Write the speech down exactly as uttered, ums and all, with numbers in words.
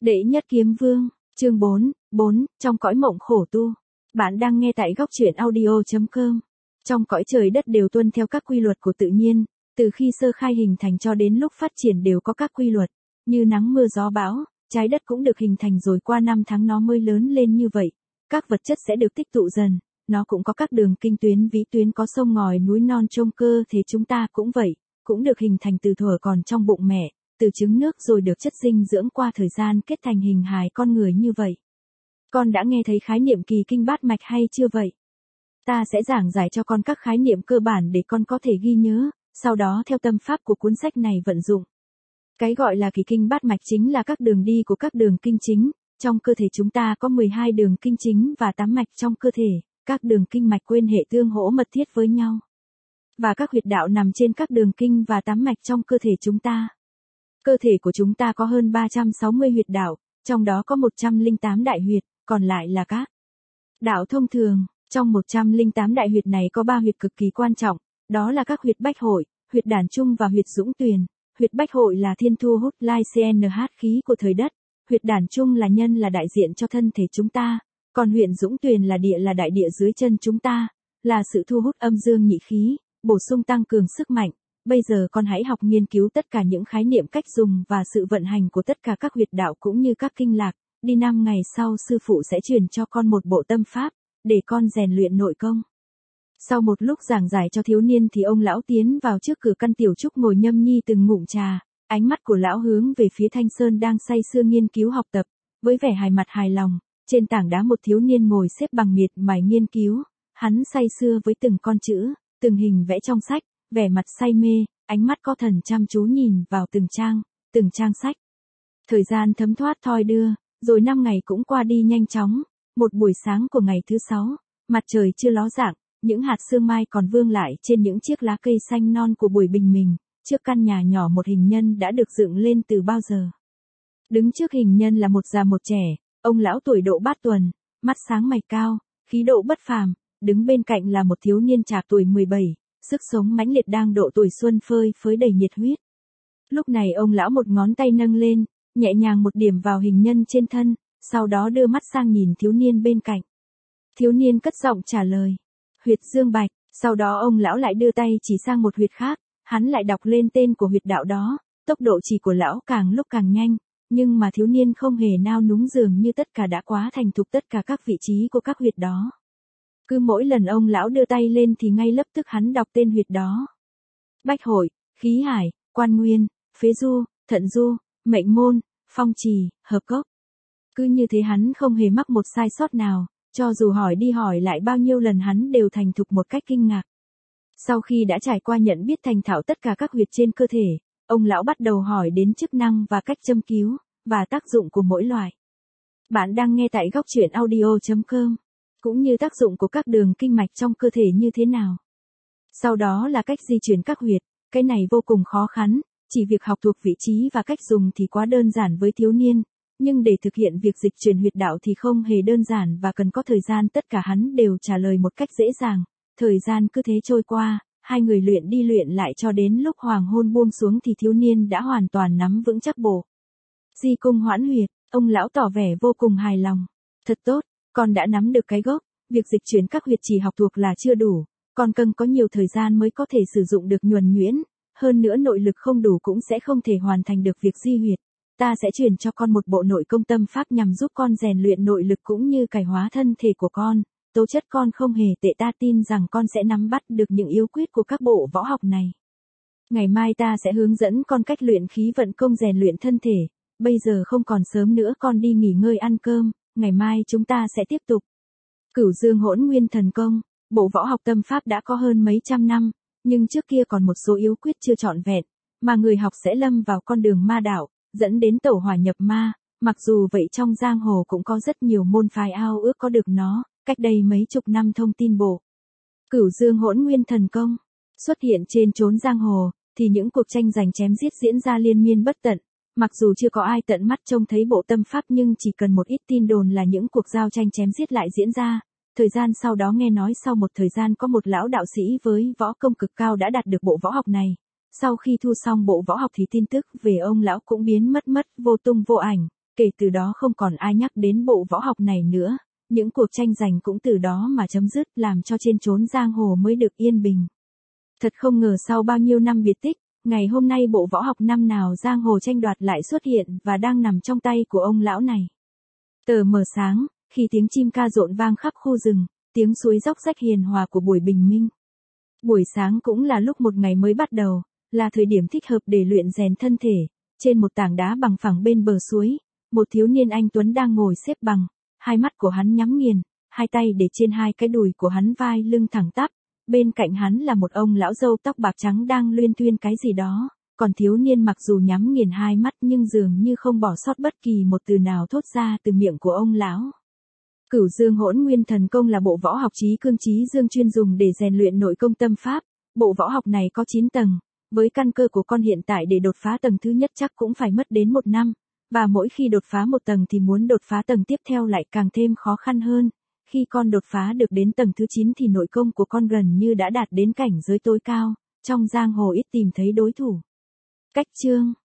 Đệ nhất kiếm vương, chương bốn, bốn, trong cõi mộng khổ tu. Bạn đang nghe tại góc truyện audio.com. Trong cõi trời đất đều tuân theo các quy luật của tự nhiên, từ khi sơ khai hình thành cho đến lúc phát triển đều có các quy luật, như nắng mưa gió bão, trái đất cũng được hình thành rồi qua năm tháng nó mới lớn lên như vậy. Các vật chất sẽ được tích tụ dần, nó cũng có các đường kinh tuyến vĩ tuyến, có sông ngòi núi non trông cơ thế chúng ta cũng vậy, cũng được hình thành từ thuở còn trong bụng mẹ, từ trứng nước rồi được chất dinh dưỡng qua thời gian kết thành hình hài con người như vậy. Con đã nghe thấy khái niệm kỳ kinh bát mạch hay chưa vậy? Ta sẽ giảng giải cho con các khái niệm cơ bản để con có thể ghi nhớ, sau đó theo tâm pháp của cuốn sách này vận dụng. Cái gọi là kỳ kinh bát mạch chính là các đường đi của các đường kinh chính. Trong cơ thể chúng ta có mười hai đường kinh chính và tám mạch trong cơ thể, các đường kinh mạch quên hệ tương hỗ mật thiết với nhau. Và các huyệt đạo nằm trên các đường kinh và tám mạch trong cơ thể chúng ta. Cơ thể của chúng ta có hơn ba trăm sáu mươi huyệt đạo, trong đó có một trăm lẻ tám đại huyệt, còn lại là các đạo thông thường. Trong một trăm lẻ tám đại huyệt này có ba huyệt cực kỳ quan trọng, đó là các huyệt bách hội, huyệt đàn trung và huyệt dũng tuyền. Huyệt bách hội là thiên thu hút lai cnh khí của thời đất. Huyệt đàn trung là nhân là đại diện cho thân thể chúng ta, còn huyệt dũng tuyền là địa là đại địa dưới chân chúng ta, là sự thu hút âm dương nhị khí, bổ sung tăng cường sức mạnh. Bây giờ con hãy học nghiên cứu tất cả những khái niệm cách dùng và sự vận hành của tất cả các huyệt đạo cũng như các kinh lạc. Đi năm ngày sau sư phụ sẽ truyền cho con một bộ tâm pháp, để con rèn luyện nội công. Sau một lúc giảng giải cho thiếu niên thì ông lão tiến vào trước cửa căn tiểu trúc ngồi nhâm nhi từng ngụm trà. Ánh mắt của lão hướng về phía Thanh Sơn đang say sưa nghiên cứu học tập, với vẻ hài mặt hài lòng. Trên tảng đá một thiếu niên ngồi xếp bằng miệt mài nghiên cứu, hắn say sưa với từng con chữ, từng hình vẽ trong sách, vẻ mặt say mê, ánh mắt có thần chăm chú nhìn vào từng trang, từng trang sách. Thời gian thấm thoát thoi đưa, rồi năm ngày cũng qua đi nhanh chóng. Một buổi sáng của ngày thứ sáu, mặt trời chưa ló dạng, những hạt sương mai còn vương lại trên những chiếc lá cây xanh non của buổi bình minh. Trước căn nhà nhỏ một hình nhân đã được dựng lên từ bao giờ. Đứng trước hình nhân là một già một trẻ, ông lão tuổi độ bát tuần, mắt sáng mày cao, khí độ bất phàm, đứng bên cạnh là một thiếu niên trạc tuổi mười bảy, sức sống mãnh liệt đang độ tuổi xuân phơi phới đầy nhiệt huyết. Lúc này ông lão một ngón tay nâng lên, nhẹ nhàng một điểm vào hình nhân trên thân, sau đó đưa mắt sang nhìn thiếu niên bên cạnh. Thiếu niên cất giọng trả lời, huyệt dương bạch, sau đó ông lão lại đưa tay chỉ sang một huyệt khác. Hắn lại đọc lên tên của huyệt đạo đó, tốc độ chỉ của lão càng lúc càng nhanh, nhưng mà thiếu niên không hề nao núng, dường như tất cả đã quá thành thục tất cả các vị trí của các huyệt đó. Cứ mỗi lần ông lão đưa tay lên thì ngay lập tức hắn đọc tên huyệt đó. Bách hội, khí hải, quan nguyên, phế du, thận du, mệnh môn, phong trì, hợp cốc. Cứ như thế hắn không hề mắc một sai sót nào, cho dù hỏi đi hỏi lại bao nhiêu lần hắn đều thành thục một cách kinh ngạc. Sau khi đã trải qua nhận biết thành thạo tất cả các huyệt trên cơ thể, ông lão bắt đầu hỏi đến chức năng và cách châm cứu, và tác dụng của mỗi loại. Bạn đang nghe tại góc truyện audio.com, cũng như tác dụng của các đường kinh mạch trong cơ thể như thế nào. Sau đó là cách di chuyển các huyệt, cái này vô cùng khó khăn, chỉ việc học thuộc vị trí và cách dùng thì quá đơn giản với thiếu niên, nhưng để thực hiện việc dịch chuyển huyệt đạo thì không hề đơn giản và cần có thời gian, tất cả hắn đều trả lời một cách dễ dàng. Thời gian cứ thế trôi qua, hai người luyện đi luyện lại cho đến lúc hoàng hôn buông xuống thì thiếu niên đã hoàn toàn nắm vững chắc bộ di cung hoãn huyệt. Ông lão tỏ vẻ vô cùng hài lòng. Thật tốt, con đã nắm được cái gốc, việc dịch chuyển các huyệt chỉ học thuộc là chưa đủ, con cần có nhiều thời gian mới có thể sử dụng được nhuần nhuyễn, hơn nữa nội lực không đủ cũng sẽ không thể hoàn thành được việc di huyệt. Ta sẽ truyền cho con một bộ nội công tâm pháp nhằm giúp con rèn luyện nội lực cũng như cải hóa thân thể của con. Tố chất con không hề tệ, ta tin rằng con sẽ nắm bắt được những yếu quyết của các bộ võ học này. Ngày mai ta sẽ hướng dẫn con cách luyện khí vận công rèn luyện thân thể, bây giờ không còn sớm nữa, con đi nghỉ ngơi ăn cơm, ngày mai chúng ta sẽ tiếp tục. Cửu Dương Hỗn Nguyên Thần Công, bộ võ học tâm pháp đã có hơn mấy trăm năm, nhưng trước kia còn một số yếu quyết chưa trọn vẹn, mà người học sẽ lâm vào con đường ma đạo, dẫn đến tẩu hỏa nhập ma. Mặc dù vậy trong giang hồ cũng có rất nhiều môn phái ao ước có được nó. Cách đây mấy chục năm thông tin bộ Cửu Dương Hỗn Nguyên Thần Công xuất hiện trên chốn giang hồ, thì những cuộc tranh giành chém giết diễn ra liên miên bất tận. Mặc dù chưa có ai tận mắt trông thấy bộ tâm pháp nhưng chỉ cần một ít tin đồn là những cuộc giao tranh chém giết lại diễn ra. Thời gian sau đó nghe nói sau một thời gian có một lão đạo sĩ với võ công cực cao đã đạt được bộ võ học này. Sau khi thu xong bộ võ học thì tin tức về ông lão cũng biến mất mất vô tung vô ảnh. Kể từ đó không còn ai nhắc đến bộ võ học này nữa, những cuộc tranh giành cũng từ đó mà chấm dứt, làm cho trên chốn giang hồ mới được yên bình. Thật không ngờ sau bao nhiêu năm biệt tích, ngày hôm nay bộ võ học năm nào giang hồ tranh đoạt lại xuất hiện và đang nằm trong tay của ông lão này. Tờ mờ sáng, khi tiếng chim ca rộn vang khắp khu rừng, tiếng suối róc rách hiền hòa của buổi bình minh. Buổi sáng cũng là lúc một ngày mới bắt đầu, là thời điểm thích hợp để luyện rèn thân thể. Trên một tảng đá bằng phẳng bên bờ suối, một thiếu niên anh tuấn đang ngồi xếp bằng, hai mắt của hắn nhắm nghiền, hai tay để trên hai cái đùi của hắn, vai lưng thẳng tắp. Bên cạnh hắn là một ông lão râu tóc bạc trắng đang luyên thuyên cái gì đó, còn thiếu niên mặc dù nhắm nghiền hai mắt nhưng dường như không bỏ sót bất kỳ một từ nào thốt ra từ miệng của ông lão. Cửu Dương Hỗn Nguyên Thần Công là bộ võ học trí cương trí dương chuyên dùng để rèn luyện nội công tâm pháp. Bộ võ học này có chín tầng, với căn cơ của con hiện tại để đột phá tầng thứ nhất chắc cũng phải mất đến một năm, và mỗi khi đột phá một tầng thì muốn đột phá tầng tiếp theo lại càng thêm khó khăn hơn. Khi con đột phá được đến tầng thứ chín thì nội công của con gần như đã đạt đến cảnh giới tối cao, trong giang hồ ít tìm thấy đối thủ. Cách chương